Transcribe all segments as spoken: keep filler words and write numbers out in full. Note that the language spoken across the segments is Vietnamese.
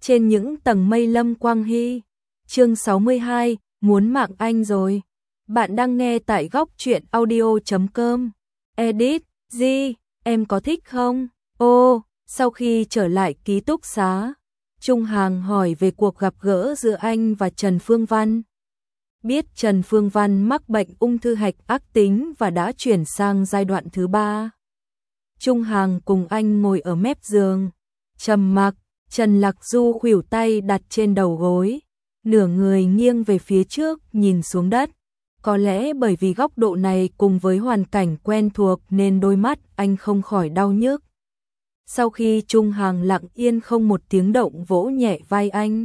trên những tầng mây Lâm Quang Hy. Chương sáu mươi hai, muốn mạng anh rồi. Bạn đang nghe tại góc truyện audio chấm com. Edit, Di, em có thích không? Ô, sau khi trở lại ký túc xá, Trung Hàng hỏi về cuộc gặp gỡ giữa anh và Trần Phương Văn. Biết Trần Phương Văn mắc bệnh ung thư hạch ác tính và đã chuyển sang giai đoạn thứ ba. Trung Hàng cùng anh ngồi ở mép giường, trầm mặc. Trần Lạc Du khuỷu tay đặt trên đầu gối, nửa người nghiêng về phía trước nhìn xuống đất. Có lẽ bởi vì góc độ này cùng với hoàn cảnh quen thuộc nên đôi mắt anh không khỏi đau nhức. Sau khi Trung Hàng lặng yên không một tiếng động vỗ nhẹ vai anh,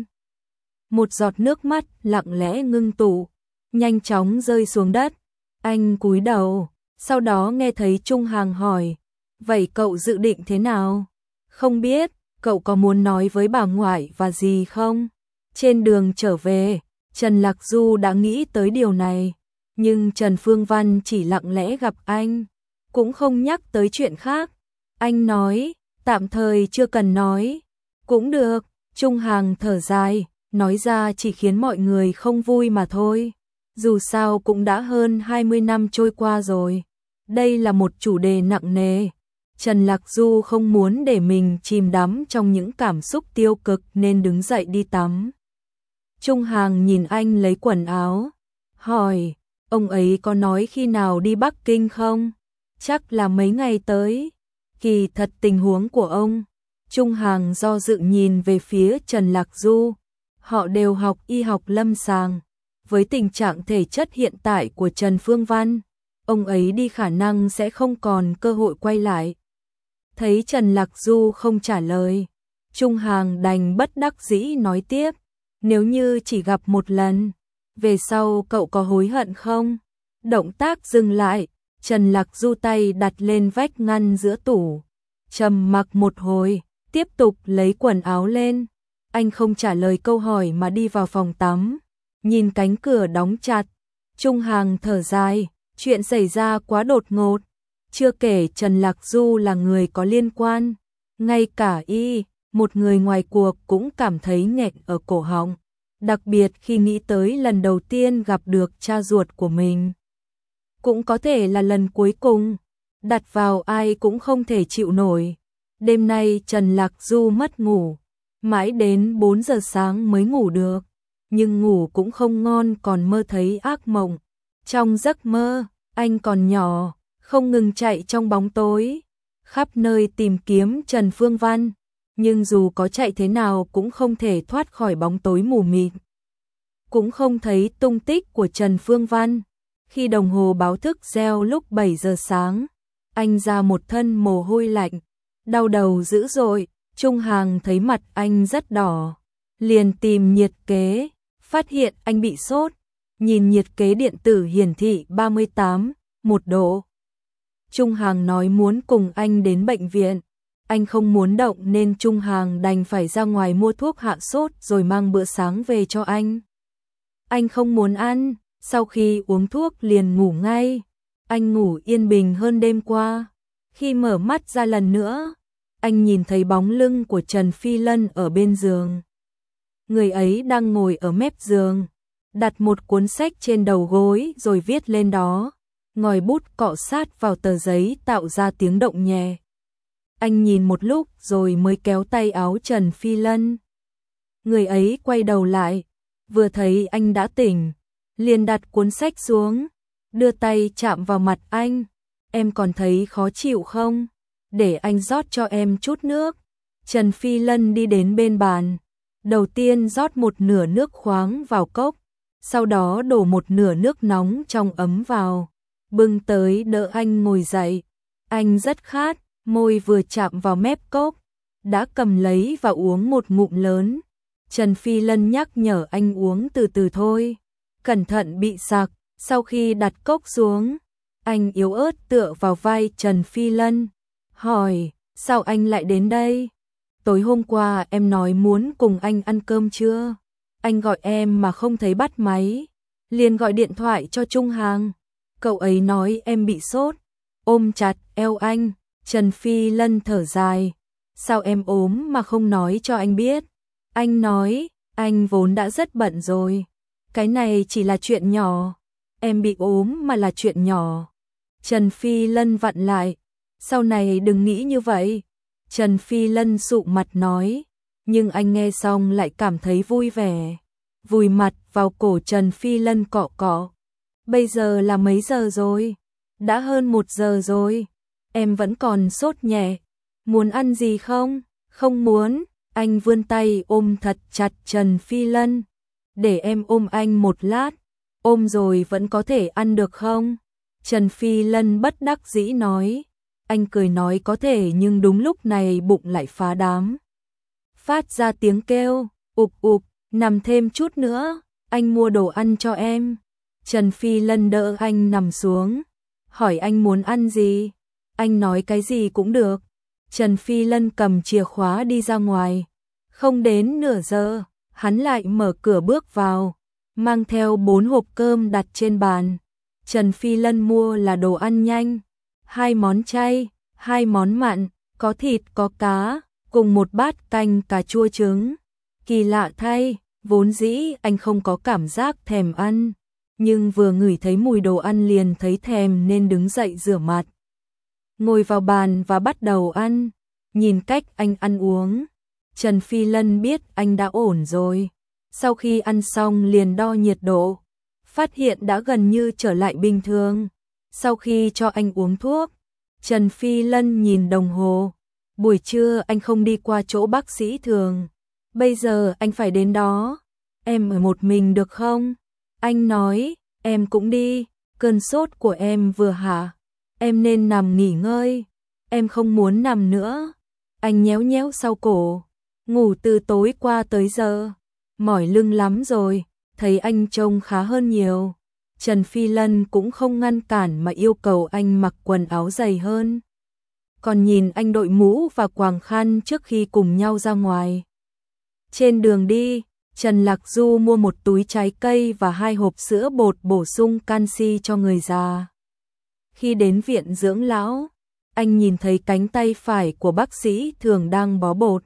một giọt nước mắt lặng lẽ ngưng tụ, nhanh chóng rơi xuống đất. Anh cúi đầu, sau đó nghe thấy Trung Hàng hỏi, vậy cậu dự định thế nào? Không biết, cậu có muốn nói với bà ngoại và gì không? Trên đường trở về, Trần Lạc Du đã nghĩ tới điều này, nhưng Trần Phương Văn chỉ lặng lẽ gặp anh, cũng không nhắc tới chuyện khác. Anh nói, tạm thời chưa cần nói. Cũng được, Trung Hàng thở dài, nói ra chỉ khiến mọi người không vui mà thôi. Dù sao cũng đã hơn hai mươi năm trôi qua rồi. Đây là một chủ đề nặng nề. Trần Lạc Du không muốn để mình chìm đắm trong những cảm xúc tiêu cực nên đứng dậy đi tắm. Trung Hàng nhìn anh lấy quần áo, hỏi, ông ấy có nói khi nào đi Bắc Kinh không? Chắc là mấy ngày tới. Kỳ thật tình huống của ông. Trung Hàng do dự nhìn về phía Trần Lạc Du. Họ đều học y học lâm sàng. Với tình trạng thể chất hiện tại của Trần Phương Văn, ông ấy đi khả năng sẽ không còn cơ hội quay lại. Thấy Trần Lạc Du không trả lời, Trung Hàng đành bất đắc dĩ nói tiếp, nếu như chỉ gặp một lần, về sau cậu có hối hận không? Động tác dừng lại, Trần Lạc Du tay đặt lên vách ngăn giữa tủ, trầm mặc một hồi, tiếp tục lấy quần áo lên. Anh không trả lời câu hỏi mà đi vào phòng tắm, nhìn cánh cửa đóng chặt. Trung Hàng thở dài, chuyện xảy ra quá đột ngột. Chưa kể Trần Lạc Du là người có liên quan, ngay cả y, một người ngoài cuộc cũng cảm thấy nghẹn ở cổ họng, đặc biệt khi nghĩ tới lần đầu tiên gặp được cha ruột của mình. Cũng có thể là lần cuối cùng, đặt vào ai cũng không thể chịu nổi. Đêm nay Trần Lạc Du mất ngủ, mãi đến bốn giờ sáng mới ngủ được, nhưng ngủ cũng không ngon còn mơ thấy ác mộng. Trong giấc mơ, anh còn nhỏ, không ngừng chạy trong bóng tối, khắp nơi tìm kiếm Trần Phương Văn, nhưng dù có chạy thế nào cũng không thể thoát khỏi bóng tối mù mịt. Cũng không thấy tung tích của Trần Phương Văn. Khi đồng hồ báo thức reo lúc bảy giờ sáng, anh ra một thân mồ hôi lạnh, đau đầu dữ dội. Trung Hàng thấy mặt anh rất đỏ, liền tìm nhiệt kế, phát hiện anh bị sốt. Nhìn nhiệt kế điện tử hiển thị ba mươi tám, một độ. Trung Hàng nói muốn cùng anh đến bệnh viện. Anh không muốn động nên Trung Hàng đành phải ra ngoài mua thuốc hạ sốt rồi mang bữa sáng về cho anh. Anh không muốn ăn, sau khi uống thuốc liền ngủ ngay. Anh ngủ yên bình hơn đêm qua. Khi mở mắt ra lần nữa, anh nhìn thấy bóng lưng của Trần Phi Lân ở bên giường. Người ấy đang ngồi ở mép giường, đặt một cuốn sách trên đầu gối rồi viết lên đó. Ngòi bút cọ sát vào tờ giấy tạo ra tiếng động nhẹ. Anh nhìn một lúc rồi mới kéo tay áo Trần Phi Lân. Người ấy quay đầu lại, vừa thấy anh đã tỉnh, liền đặt cuốn sách xuống, đưa tay chạm vào mặt anh. Em còn thấy khó chịu không? Để anh rót cho em chút nước. Trần Phi Lân đi đến bên bàn, đầu tiên rót một nửa nước khoáng vào cốc, sau đó đổ một nửa nước nóng trong ấm vào, bưng tới đỡ anh ngồi dậy. Anh rất khát, môi vừa chạm vào mép cốc, đã cầm lấy và uống một ngụm lớn. Trần Phi Lân nhắc nhở anh uống từ từ thôi, cẩn thận bị sặc. Sau khi đặt cốc xuống, anh yếu ớt tựa vào vai Trần Phi Lân, hỏi, sao anh lại đến đây? Tối hôm qua em nói muốn cùng anh ăn cơm chưa? Anh gọi em mà không thấy bắt máy, liền gọi điện thoại cho Trung Hàng. Cậu ấy nói em bị sốt, ôm chặt eo anh. Trần Phi Lân thở dài, sao em ốm mà không nói cho anh biết? Anh nói, anh vốn đã rất bận rồi. Cái này chỉ là chuyện nhỏ. Em bị ốm mà là chuyện nhỏ. Trần Phi Lân vặn lại. Sau này đừng nghĩ như vậy. Trần Phi Lân sụ mặt nói. Nhưng anh nghe xong lại cảm thấy vui vẻ. Vùi mặt vào cổ Trần Phi Lân cọ cọ. Bây giờ là mấy giờ rồi? Đã hơn một giờ rồi. Em vẫn còn sốt nhẹ. Muốn ăn gì không? Không muốn. Anh vươn tay ôm thật chặt Trần Phi Lân. Để em ôm anh một lát. Ôm rồi vẫn có thể ăn được không? Trần Phi Lân bất đắc dĩ nói. Anh cười nói có thể nhưng đúng lúc này bụng lại phá đám. Phát ra tiếng kêu, ụp ụp, nằm thêm chút nữa, anh mua đồ ăn cho em. Trần Phi Lân đỡ anh nằm xuống, hỏi anh muốn ăn gì? Anh nói cái gì cũng được. Trần Phi Lân cầm chìa khóa đi ra ngoài. Không đến nửa giờ, hắn lại mở cửa bước vào, mang theo bốn hộp cơm đặt trên bàn. Trần Phi Lân mua là đồ ăn nhanh, hai món chay, hai món mặn, có thịt có cá, cùng một bát canh cà chua trứng. Kỳ lạ thay, vốn dĩ anh không có cảm giác thèm ăn, nhưng vừa ngửi thấy mùi đồ ăn liền thấy thèm nên đứng dậy rửa mặt. Ngồi vào bàn và bắt đầu ăn, nhìn cách anh ăn uống. Trần Phi Lân biết anh đã ổn rồi. Sau khi ăn xong liền đo nhiệt độ, phát hiện đã gần như trở lại bình thường. Sau khi cho anh uống thuốc, Trần Phi Lân nhìn đồng hồ. Buổi trưa anh không đi qua chỗ bác sĩ Thường. Bây giờ anh phải đến đó. Em ở một mình được không? Anh nói, em cũng đi. Cơn sốt của em vừa hả? Em nên nằm nghỉ ngơi. Em không muốn nằm nữa. Anh nhéo nhéo sau cổ. Ngủ từ tối qua tới giờ. Mỏi lưng lắm rồi. Thấy anh trông khá hơn nhiều. Trần Phi Lân cũng không ngăn cản mà yêu cầu anh mặc quần áo dày hơn. Còn nhìn anh đội mũ và quàng khăn trước khi cùng nhau ra ngoài. Trên đường đi, Trần Lạc Du mua một túi trái cây và hai hộp sữa bột bổ sung canxi cho người già. Khi đến viện dưỡng lão, anh nhìn thấy cánh tay phải của bác sĩ Thường đang bó bột.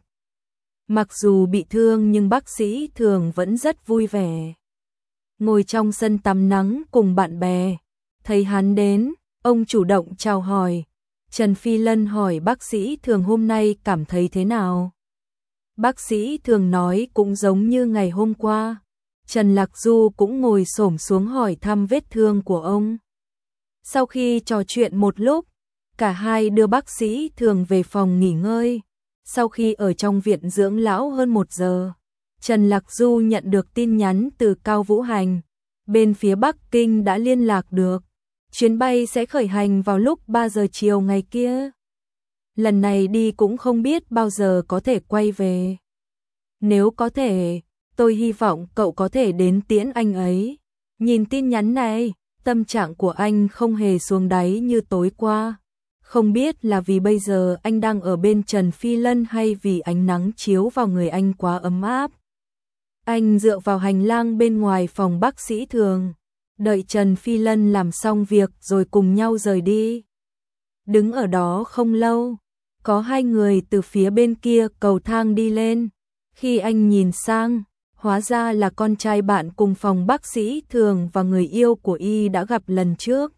Mặc dù bị thương nhưng bác sĩ Thường vẫn rất vui vẻ. Ngồi trong sân tắm nắng cùng bạn bè, thấy hắn đến, ông chủ động chào hỏi. Trần Phi Lân hỏi bác sĩ Thường hôm nay cảm thấy thế nào? Bác sĩ Thường nói cũng giống như ngày hôm qua. Trần Lạc Du cũng ngồi xổm xuống hỏi thăm vết thương của ông. Sau khi trò chuyện một lúc, cả hai đưa bác sĩ Thường về phòng nghỉ ngơi. Sau khi ở trong viện dưỡng lão hơn một giờ, Trần Lạc Du nhận được tin nhắn từ Cao Vũ Hành. Bên phía Bắc Kinh đã liên lạc được. Chuyến bay sẽ khởi hành vào lúc ba giờ chiều ngày kia. Lần này đi cũng không biết bao giờ có thể quay về. Nếu có thể, tôi hy vọng cậu có thể đến tiễn anh ấy. Nhìn tin nhắn này, tâm trạng của anh không hề xuống đáy như tối qua. Không biết là vì bây giờ anh đang ở bên Trần Phi Lân hay vì ánh nắng chiếu vào người anh quá ấm áp. Anh dựa vào hành lang bên ngoài phòng bác sĩ Thường, đợi Trần Phi Lân làm xong việc rồi cùng nhau rời đi. Đứng ở đó không lâu, có hai người từ phía bên kia cầu thang đi lên. Khi anh nhìn sang, hóa ra là con trai bạn cùng phòng bác sĩ Thường và người yêu của y đã gặp lần trước.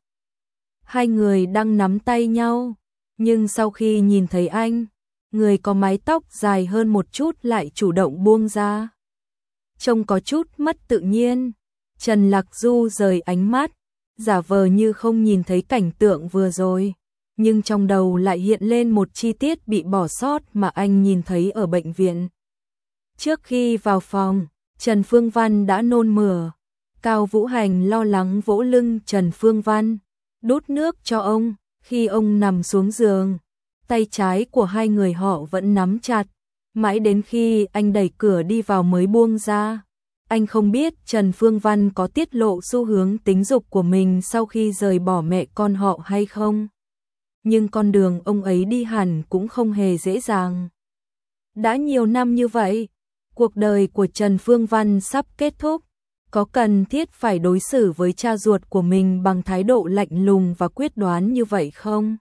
Hai người đang nắm tay nhau, nhưng sau khi nhìn thấy anh, người có mái tóc dài hơn một chút lại chủ động buông ra. Trông có chút mất tự nhiên. Trần Lạc Du rời ánh mắt, giả vờ như không nhìn thấy cảnh tượng vừa rồi, nhưng trong đầu lại hiện lên một chi tiết bị bỏ sót mà anh nhìn thấy ở bệnh viện. Trước khi vào phòng, Trần Phương Văn đã nôn mửa. Cao Vũ Hành lo lắng vỗ lưng Trần Phương Văn, đút nước cho ông. Khi ông nằm xuống giường, tay trái của hai người họ vẫn nắm chặt, mãi đến khi anh đẩy cửa đi vào mới buông ra. Anh không biết Trần Phương Văn có tiết lộ xu hướng tính dục của mình sau khi rời bỏ mẹ con họ hay không. Nhưng con đường ông ấy đi hẳn cũng không hề dễ dàng. Đã nhiều năm như vậy, cuộc đời của Trần Phương Văn sắp kết thúc. Có cần thiết phải đối xử với cha ruột của mình bằng thái độ lạnh lùng và quyết đoán như vậy không?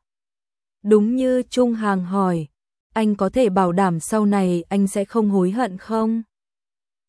Đúng như Trung Hàng hỏi, anh có thể bảo đảm sau này anh sẽ không hối hận không?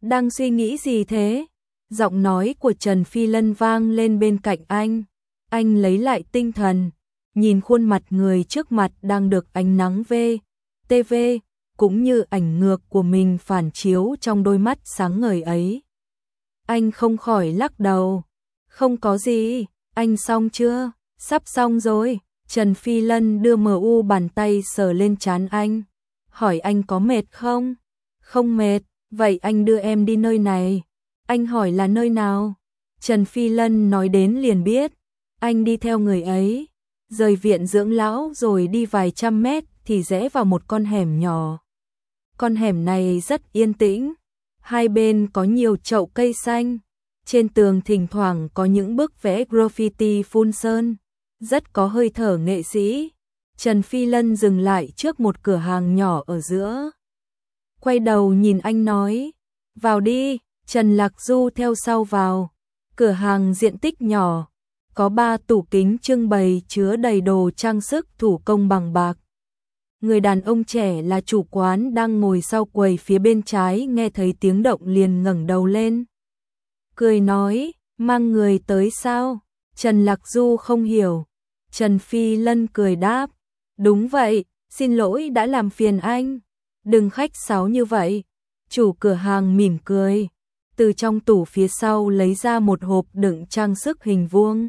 Đang suy nghĩ gì thế? Giọng nói của Trần Phi Lân vang lên bên cạnh anh. Anh lấy lại tinh thần, nhìn khuôn mặt người trước mặt đang được ánh nắng vê tê vê cũng như ảnh ngược của mình phản chiếu trong đôi mắt sáng ngời ấy. Anh không khỏi lắc đầu. Không có gì, anh xong chưa? Sắp xong rồi. Trần Phi Lân đưa mờ u bàn tay sờ lên trán anh. Hỏi anh có mệt không? Không mệt, vậy anh đưa em đi nơi này. Anh hỏi là nơi nào? Trần Phi Lân nói đến liền biết. Anh đi theo người ấy, rời viện dưỡng lão rồi đi vài trăm mét thì rẽ vào một con hẻm nhỏ. Con hẻm này rất yên tĩnh, hai bên có nhiều chậu cây xanh, trên tường thỉnh thoảng có những bức vẽ graffiti phun sơn, rất có hơi thở nghệ sĩ. Trần Phi Lân dừng lại trước một cửa hàng nhỏ ở giữa. Quay đầu nhìn anh nói, vào đi. Trần Lạc Du theo sau vào. Cửa hàng diện tích nhỏ, có ba tủ kính trưng bày chứa đầy đồ trang sức thủ công bằng bạc. Người đàn ông trẻ là chủ quán đang ngồi sau quầy phía bên trái nghe thấy tiếng động liền ngẩng đầu lên. Cười nói, mang người tới sao? Trần Lạc Du không hiểu. Trần Phi Lân cười đáp, đúng vậy, xin lỗi đã làm phiền anh. Đừng khách sáo như vậy. Chủ cửa hàng mỉm cười, từ trong tủ phía sau lấy ra một hộp đựng trang sức hình vuông.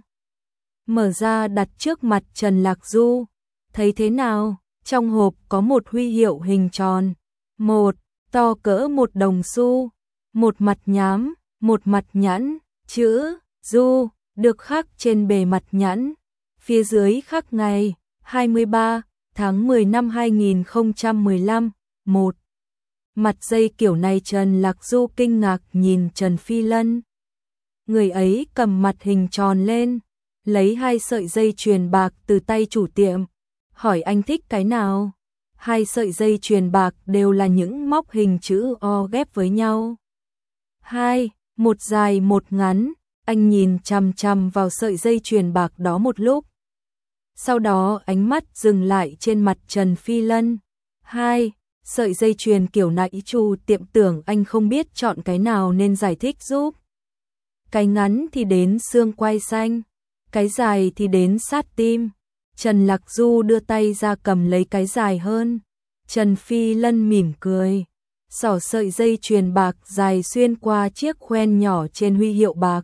Mở ra đặt trước mặt Trần Lạc Du. Thấy thế nào? Trong hộp có một huy hiệu hình tròn, một to cỡ một đồng xu, một mặt nhám, một mặt nhẵn, chữ Du được khắc trên bề mặt nhẵn, phía dưới khắc ngày hai mươi ba tháng mười năm hai nghìn không trăm mười lăm, một mặt dây kiểu này. Trần Lạc Du kinh ngạc nhìn Trần Phi Lân. Người ấy cầm mặt hình tròn lên, lấy hai sợi dây chuyền bạc từ tay chủ tiệm, hỏi anh thích cái nào? Hai sợi dây chuyền bạc đều là những móc hình chữ O ghép với nhau. Hai, một dài một ngắn, anh nhìn chằm chằm vào sợi dây chuyền bạc đó một lúc. Sau đó ánh mắt dừng lại trên mặt Trần Phi Lân. Hai, sợi dây chuyền kiểu này chủ tiệm tưởng anh không biết chọn cái nào nên giải thích giúp. Cái ngắn thì đến xương quai xanh, cái dài thì đến sát tim. Trần Lạc Du đưa tay ra cầm lấy cái dài hơn. Trần Phi Lân mỉm cười, xỏ sợi dây chuyền bạc dài xuyên qua chiếc khoen nhỏ trên huy hiệu bạc,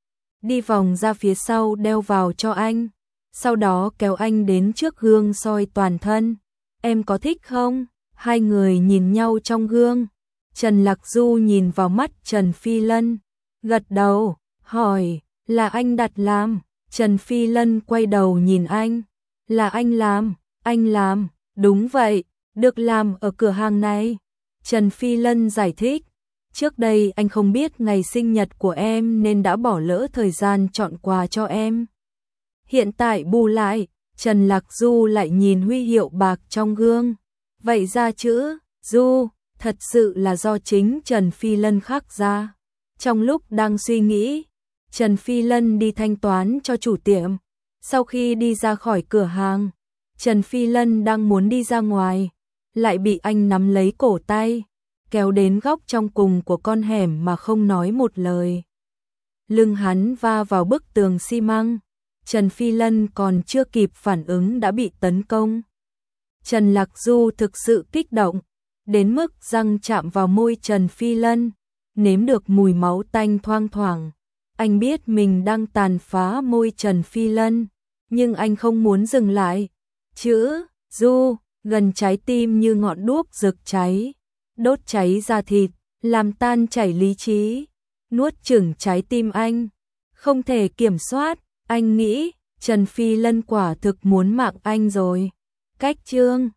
đi vòng ra phía sau đeo vào cho anh, sau đó kéo anh đến trước gương soi toàn thân. Em có thích không? Hai người nhìn nhau trong gương. Trần Lạc Du nhìn vào mắt Trần Phi Lân, gật đầu, hỏi, là anh đặt làm? Trần Phi Lân quay đầu nhìn anh, là anh làm, anh làm, đúng vậy, được làm ở cửa hàng này. Trần Phi Lân giải thích, trước đây anh không biết ngày sinh nhật của em nên đã bỏ lỡ thời gian chọn quà cho em. Hiện tại bù lại, Trần Lạc Du lại nhìn huy hiệu bạc trong gương. Vậy ra chữ Du thật sự là do chính Trần Phi Lân khắc ra. Trong lúc đang suy nghĩ, Trần Phi Lân đi thanh toán cho chủ tiệm. Sau khi đi ra khỏi cửa hàng, Trần Phi Lân đang muốn đi ra ngoài, lại bị anh nắm lấy cổ tay, kéo đến góc trong cùng của con hẻm mà không nói một lời. Lưng hắn va vào bức tường xi măng. Trần Phi Lân còn chưa kịp phản ứng đã bị tấn công. Trần Lạc Du thực sự kích động, đến mức răng chạm vào môi Trần Phi Lân, nếm được mùi máu tanh thoang thoảng. Anh biết mình đang tàn phá môi Trần Phi Lân, nhưng anh không muốn dừng lại. Chữ Du gần trái tim như ngọn đuốc rực cháy, đốt cháy da thịt, làm tan chảy lý trí, nuốt chửng trái tim anh. Không thể kiểm soát, anh nghĩ Trần Phi Lân quả thực muốn mạng anh rồi. Cách chương